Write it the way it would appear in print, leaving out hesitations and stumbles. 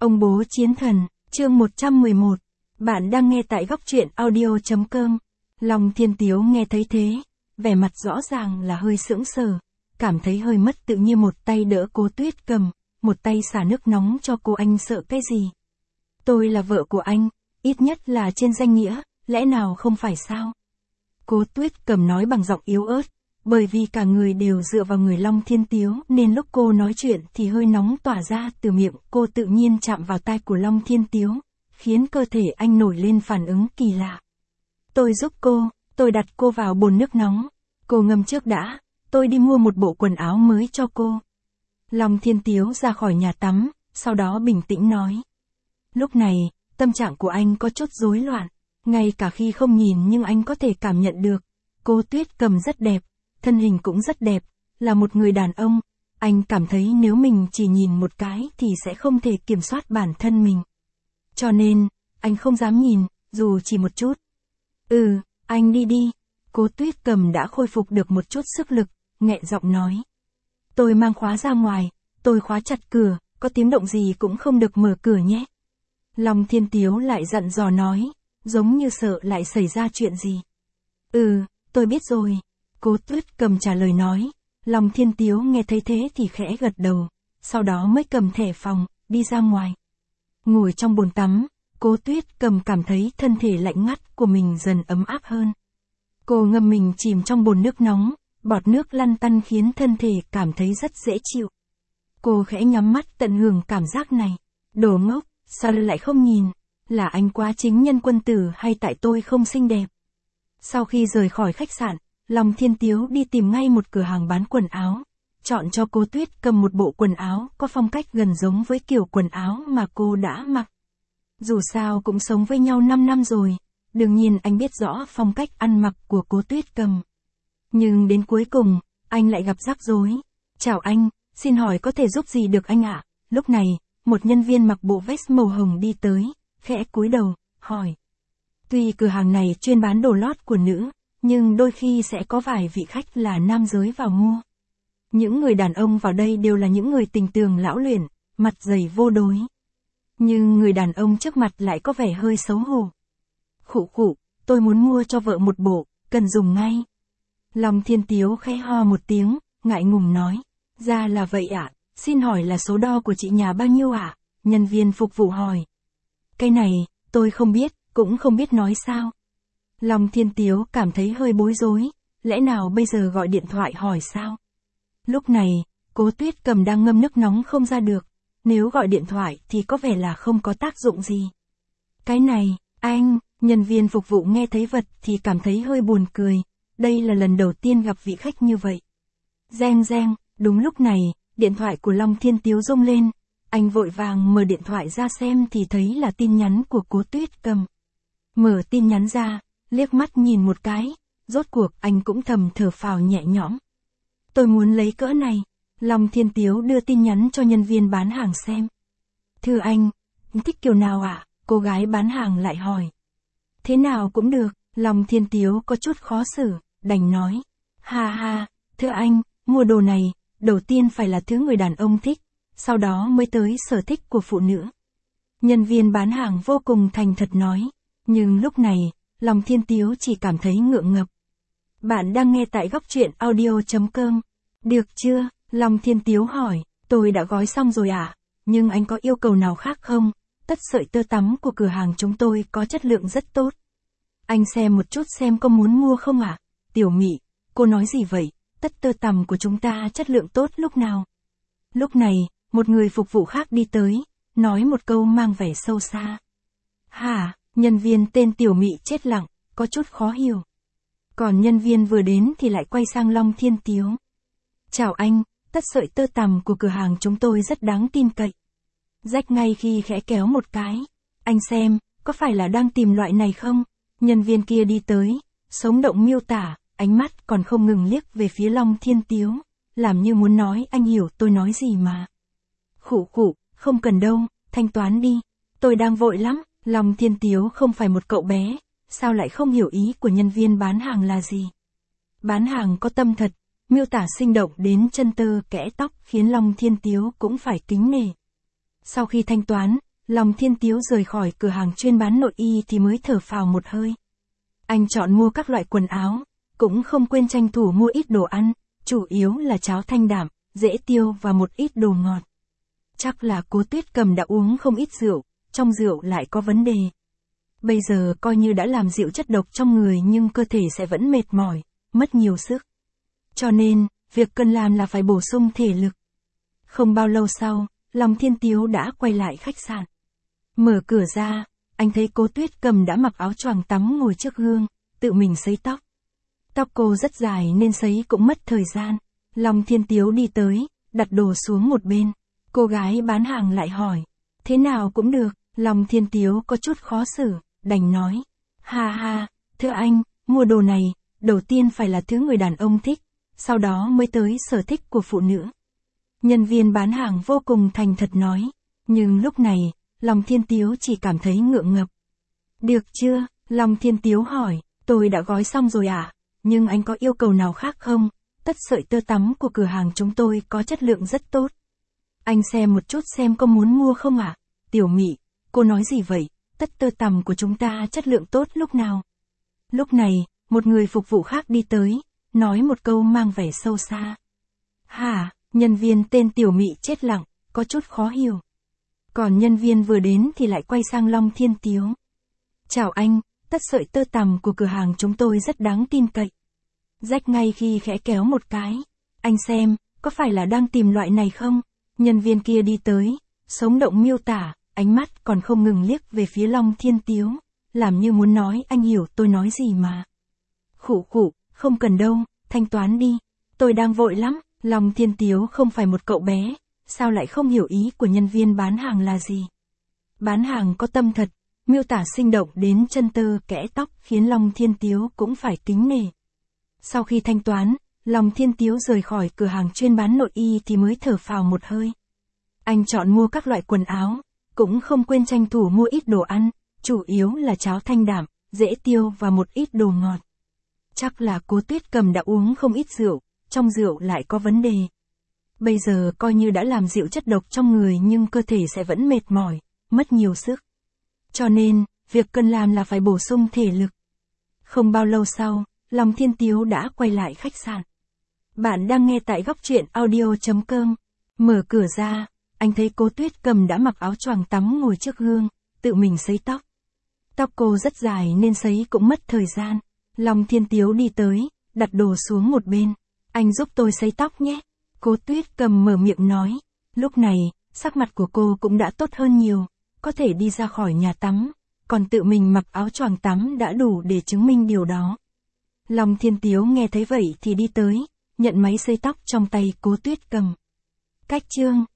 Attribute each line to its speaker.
Speaker 1: Ông bố chiến thần, chương 111. Bạn đang nghe tại góc truyện audio.com. Long Thiên Tiếu nghe thấy thế, vẻ mặt rõ ràng là hơi sững sờ, cảm thấy hơi mất tự nhiên, một tay đỡ Cố Tuyết Cầm, một tay xả nước nóng cho cô. Anh sợ cái gì? Tôi là vợ của anh, ít nhất là trên danh nghĩa, lẽ nào không phải sao? Cố Tuyết Cầm nói bằng giọng yếu ớt, bởi vì cả người đều dựa vào người Long Thiên Tiếu nên lúc cô nói chuyện thì hơi nóng tỏa ra từ miệng cô tự nhiên chạm vào tai của Long Thiên Tiếu, khiến cơ thể anh nổi lên phản ứng kỳ lạ. Tôi giúp cô, tôi đặt cô vào bồn nước nóng, cô ngâm trước đã, tôi đi mua một bộ quần áo mới cho cô. Long Thiên Tiếu ra khỏi nhà tắm, sau đó bình tĩnh nói. Lúc này, tâm trạng của anh có chút rối loạn, ngay cả khi không nhìn nhưng anh có thể cảm nhận được. Cố Tuyết Cầm rất đẹp, thân hình cũng rất đẹp, là một người đàn ông, anh cảm thấy nếu mình chỉ nhìn một cái thì sẽ không thể kiểm soát bản thân mình. Cho nên, anh không dám nhìn, dù chỉ một chút. Anh đi đi. Cố Tuyết Cầm đã khôi phục được một chút sức lực, nghẹn giọng nói. Tôi mang khóa ra ngoài, tôi khóa chặt cửa, có tiếng động gì cũng không được mở cửa nhé. Long Thiên Tiếu lại dặn dò nói, giống như sợ lại xảy ra chuyện gì. Tôi biết rồi. Cố Tuyết Cầm trả lời nói. Long Thiên Tiếu nghe thấy thế thì khẽ gật đầu, sau đó mới cầm thẻ phòng, đi ra ngoài. Ngồi trong bồn tắm, Cố Tuyết Cầm cảm thấy thân thể lạnh ngắt của mình dần ấm áp hơn. Cô ngâm mình chìm trong bồn nước nóng, bọt nước lăn tăn khiến thân thể cảm thấy rất dễ chịu. Cô khẽ nhắm mắt tận hưởng cảm giác này. Đồ ngốc, sao lại không nhìn? Là anh quá chính nhân quân tử hay tại tôi không xinh đẹp? Sau khi rời khỏi khách sạn, Long Thiên Tiếu đi tìm ngay một cửa hàng bán quần áo, chọn cho Cố Tuyết Cầm một bộ quần áo có phong cách gần giống với kiểu quần áo mà cô đã mặc. Dù sao cũng sống với nhau 5 năm rồi, đương nhiên anh biết rõ phong cách ăn mặc của Cố Tuyết Cầm. Nhưng đến cuối cùng, anh lại gặp rắc rối. Chào anh, xin hỏi có thể giúp gì được anh ạ? Lúc này, một nhân viên mặc bộ vest màu hồng đi tới, khẽ cúi đầu, hỏi. Tuy cửa hàng này chuyên bán đồ lót của nữ, nhưng đôi khi sẽ có vài vị khách là nam giới vào mua. Những người đàn ông vào đây đều là những người tình tường lão luyện, mặt dày vô đối. Nhưng người đàn ông trước mặt lại có vẻ hơi xấu hổ. Khụ, tôi muốn mua cho vợ một bộ, cần dùng ngay. Long Thiên Tiếu khẽ ho một tiếng, ngại ngùng nói. Ra là vậy ạ, xin hỏi là số đo của chị nhà bao nhiêu ạ? Nhân viên phục vụ hỏi. Cái này, tôi không biết, cũng không biết nói sao. Long Thiên Tiếu cảm thấy hơi bối rối, lẽ nào bây giờ gọi điện thoại hỏi sao? Lúc này, Cố Tuyết Cầm đang ngâm nước nóng không ra được, nếu gọi điện thoại thì có vẻ là không có tác dụng gì. Cái này, anh, nhân viên phục vụ nghe thấy vật thì cảm thấy hơi buồn cười, đây là lần đầu tiên gặp vị khách như vậy. Reng, đúng lúc này, điện thoại của Long Thiên Tiếu rung lên, anh vội vàng mở điện thoại ra xem thì thấy là tin nhắn của Cố Tuyết Cầm. Mở tin nhắn ra, liếc mắt nhìn một cái, rốt cuộc anh cũng thầm thở phào nhẹ nhõm. Tôi muốn lấy cỡ này. Long Thiên Tiếu đưa tin nhắn cho nhân viên bán hàng xem. Thưa anh, thích kiểu nào ạ? Cô gái bán hàng lại hỏi. Thế nào cũng được. Long Thiên Tiếu có chút khó xử, đành nói. Ha, thưa anh, mua đồ này, đầu tiên phải là thứ người đàn ông thích, sau đó mới tới sở thích của phụ nữ. Nhân viên bán hàng vô cùng thành thật nói. Nhưng lúc này, Long Thiên Tiếu chỉ cảm thấy ngượng ngập. Bạn đang nghe tại góc truyện audio.com. Được chưa? Long Thiên Tiếu hỏi. Tôi đã gói xong rồi ạ, nhưng anh có yêu cầu nào khác không? Tất sợi tơ tắm của cửa hàng chúng tôi có chất lượng rất tốt. Anh xem một chút xem có muốn mua không ạ? Tiểu Mị, cô nói gì vậy? Tất tơ tằm của chúng ta chất lượng tốt lúc nào? Lúc này, một người phục vụ khác đi tới, nói một câu mang vẻ sâu xa. Hả? Nhân viên tên Tiểu Mị chết lặng, có chút khó hiểu. Còn nhân viên vừa đến thì lại quay sang Long Thiên Tiếu. Chào anh, tất sợi tơ tằm của cửa hàng chúng tôi rất đáng tin cậy. Rách ngay khi khẽ kéo một cái. Anh xem, có phải là đang tìm loại này không? Nhân viên kia đi tới, sống động miêu tả, ánh mắt còn không ngừng liếc về phía Long Thiên Tiếu, làm như muốn nói anh hiểu tôi nói gì mà. Khụ, không cần đâu, thanh toán đi, tôi đang vội lắm. Long Thiên Tiếu không phải một cậu bé, sao lại không hiểu ý của nhân viên bán hàng là gì. Bán hàng có tâm thật, miêu tả sinh động đến chân tơ kẽ tóc khiến Long Thiên Tiếu cũng phải kính nể. Sau khi thanh toán, Lòng Thiên Tiếu rời khỏi cửa hàng chuyên bán nội y thì mới thở phào một hơi. Anh chọn mua các loại quần áo, cũng không quên tranh thủ mua ít đồ ăn, chủ yếu là cháo thanh đạm, dễ tiêu và một ít đồ ngọt. Chắc là Cố Tuyết Cầm đã uống không ít rượu, trong rượu lại có vấn đề. Bây giờ coi như đã làm dịu chất độc trong người nhưng cơ thể sẽ vẫn mệt mỏi, mất nhiều sức. Cho nên, việc cần làm là phải bổ sung thể lực. Không bao lâu sau, Lòng Thiên Tiếu đã quay lại khách sạn. Mở cửa ra, anh thấy Cố Tuyết Cầm đã mặc áo choàng tắm ngồi trước gương, tự mình sấy tóc. Tóc cô rất dài nên sấy cũng mất thời gian. Lòng Thiên Tiếu đi tới, đặt đồ xuống một bên. Cô gái bán hàng lại hỏi, thế nào cũng được. Lòng Thiên Tiếu có chút khó xử, đành nói, ha ha, thưa anh, mua đồ này, đầu tiên phải là thứ người đàn ông thích, sau đó mới tới sở thích của phụ nữ. Nhân viên bán hàng vô cùng thành thật nói, nhưng lúc này, Lòng Thiên Tiếu chỉ cảm thấy ngượng ngập. Được chưa? Lòng Thiên Tiếu hỏi, tôi đã gói xong rồi ạ, nhưng anh có yêu cầu nào khác không? Tất sợi tơ tắm của cửa hàng chúng tôi có chất lượng rất tốt. Anh xem một chút xem có muốn mua không ạ? Tiểu Mị, cô nói gì vậy? Tất tơ tằm của chúng ta chất lượng tốt lúc nào? Lúc này, một người phục vụ khác đi tới, nói một câu mang vẻ sâu xa. Hả? Nhân viên tên Tiểu Mị chết lặng, có chút khó hiểu. Còn nhân viên vừa đến thì lại quay sang Long Thiên Tiếu. Chào anh, tất sợi tơ tằm của cửa hàng chúng tôi rất đáng tin cậy. Rách ngay khi khẽ kéo một cái. Anh xem, có phải là đang tìm loại này không? Nhân viên kia đi tới, sống động miêu tả, ánh mắt còn không ngừng liếc về phía Long Thiên Tiếu, làm như muốn nói anh hiểu tôi nói gì mà. Khụ khụ, không cần đâu, thanh toán đi, tôi đang vội lắm. Long Thiên Tiếu không phải một cậu bé, sao lại không hiểu ý của nhân viên bán hàng là gì. Bán hàng có tâm thật, miêu tả sinh động đến chân tơ kẽ tóc khiến Long Thiên Tiếu cũng phải kính nể. Sau khi thanh toán, Long Thiên Tiếu rời khỏi cửa hàng chuyên bán nội y thì mới thở phào một hơi. Anh chọn mua các loại quần áo, cũng không quên tranh thủ mua ít đồ ăn, chủ yếu là cháo thanh đạm, dễ tiêu và một ít đồ ngọt. Chắc là Cố Tuyết Cầm đã uống không ít rượu, trong rượu lại có vấn đề. Bây giờ coi như đã làm dịu chất độc trong người nhưng cơ thể sẽ vẫn mệt mỏi, mất nhiều sức. Cho nên, việc cần làm là phải bổ sung thể lực. Không bao lâu sau, Lòng Thiên Tiếu đã quay lại khách sạn. Bạn đang nghe tại góc truyện audio.com. Mở cửa ra, anh thấy Cố Tuyết Cầm đã mặc áo choàng tắm ngồi trước gương, tự mình sấy tóc. Tóc cô rất dài nên sấy cũng mất thời gian. Lòng Thiên Tiếu đi tới, đặt đồ xuống một bên. Anh giúp tôi sấy tóc nhé. Cố Tuyết Cầm mở miệng nói. Lúc này, sắc mặt của cô cũng đã tốt hơn nhiều, có thể đi ra khỏi nhà tắm, còn tự mình mặc áo choàng tắm đã đủ để chứng minh điều đó. Lòng Thiên Tiếu nghe thấy vậy thì đi tới, nhận máy sấy tóc trong tay Cố Tuyết Cầm. Cách chương